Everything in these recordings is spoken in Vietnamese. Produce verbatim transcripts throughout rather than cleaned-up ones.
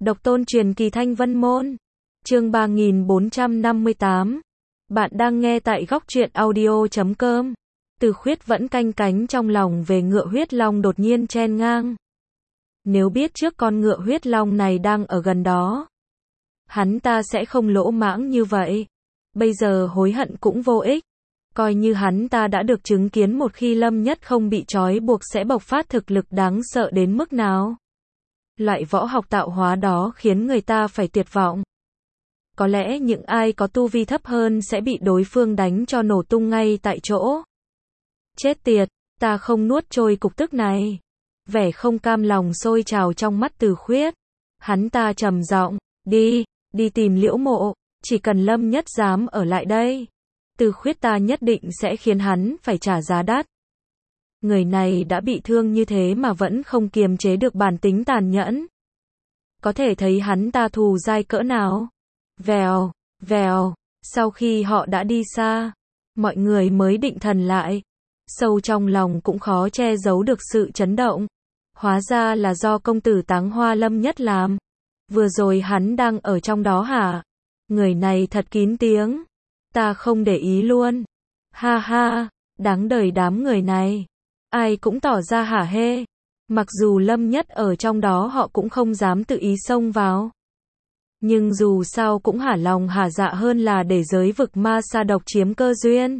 Độc tôn truyền kỳ Thanh Vân Môn. Chương ba nghìn bốn trăm năm mươi tám. Bạn đang nghe tại góc truyện audio chấm com. Từ Khuyết vẫn canh cánh trong lòng về ngựa huyết long đột nhiên chen ngang. Nếu biết trước con ngựa huyết long này đang ở gần đó, hắn ta sẽ không lỗ mãng như vậy. Bây giờ hối hận cũng vô ích. Coi như hắn ta đã được chứng kiến một khi Lâm Nhất không bị trói buộc sẽ bộc phát thực lực đáng sợ đến mức nào. Loại võ học tạo hóa đó khiến người ta phải tuyệt vọng. Có lẽ những ai có tu vi thấp hơn sẽ bị đối phương đánh cho nổ tung ngay tại chỗ. Chết tiệt, ta không nuốt trôi cục tức này. Vẻ không cam lòng sôi trào trong mắt Từ Khuyết. Hắn ta trầm giọng, đi, đi tìm Liễu Mộ, chỉ cần Lâm Nhất dám ở lại đây, Từ Khuyết ta nhất định sẽ khiến hắn phải trả giá đắt. Người này đã bị thương như thế mà vẫn không kiềm chế được bản tính tàn nhẫn. Có thể thấy hắn ta thù dai cỡ nào. Vèo, vèo, sau khi họ đã đi xa, mọi người mới định thần lại. Sâu trong lòng cũng khó che giấu được sự chấn động. Hóa ra là do công tử Táng Hoa Lâm Nhất làm. Vừa rồi hắn đang ở trong đó hả? Người này thật kín tiếng. Ta không để ý luôn. Ha ha, đáng đời đám người này. Ai cũng tỏ ra hả hê. Mặc dù Lâm Nhất ở trong đó họ cũng không dám tự ý xông vào. Nhưng dù sao cũng hả lòng hả dạ hơn là để giới vực ma sa độc chiếm cơ duyên.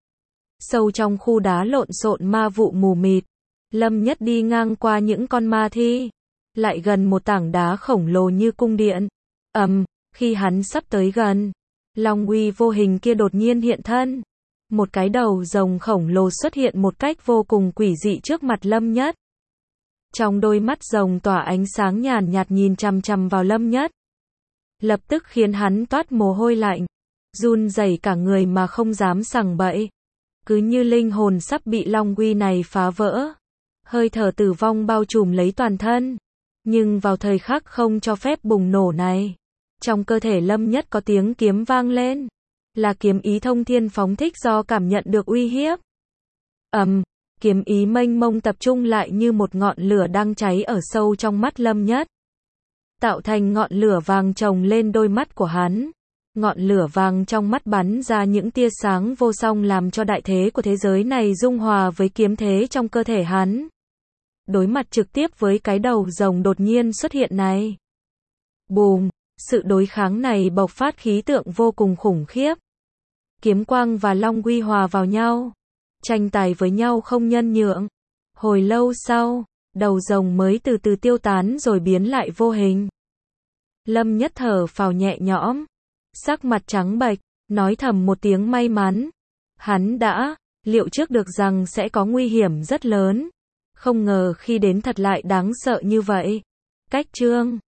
Sâu trong khu đá lộn xộn ma vụ mù mịt, Lâm Nhất đi ngang qua những con ma thi, lại gần một tảng đá khổng lồ như cung điện. Ầm, um, khi hắn sắp tới gần, long uy vô hình kia đột nhiên hiện thân. Một cái đầu rồng khổng lồ xuất hiện một cách vô cùng quỷ dị trước mặt Lâm Nhất. Trong đôi mắt rồng tỏa ánh sáng nhàn nhạt nhìn chằm chằm vào Lâm Nhất. Lập tức khiến hắn toát mồ hôi lạnh, run rẩy cả người mà không dám sằng bậy. Cứ như linh hồn sắp bị long uy này phá vỡ. Hơi thở tử vong bao trùm lấy toàn thân. Nhưng vào thời khắc không cho phép bùng nổ này, trong cơ thể Lâm Nhất có tiếng kiếm vang lên. Là kiếm ý thông thiên phóng thích do cảm nhận được uy hiếp. Ầm, um, kiếm ý mênh mông tập trung lại như một ngọn lửa đang cháy ở sâu trong mắt Lâm Nhất. Tạo thành ngọn lửa vàng chồng lên đôi mắt của hắn. Ngọn lửa vàng trong mắt bắn ra những tia sáng vô song làm cho đại thế của thế giới này dung hòa với kiếm thế trong cơ thể hắn. Đối mặt trực tiếp với cái đầu rồng đột nhiên xuất hiện này. Bùm, sự đối kháng này bộc phát khí tượng vô cùng khủng khiếp. Kiếm quang và long uy hòa vào nhau, tranh tài với nhau không nhân nhượng. Hồi lâu sau, đầu rồng mới từ từ tiêu tán rồi biến lại vô hình. Lâm Nhất thở phào nhẹ nhõm, sắc mặt trắng bệch, nói thầm một tiếng may mắn. Hắn đã liệu trước được rằng sẽ có nguy hiểm rất lớn, không ngờ khi đến thật lại đáng sợ như vậy. Cách chương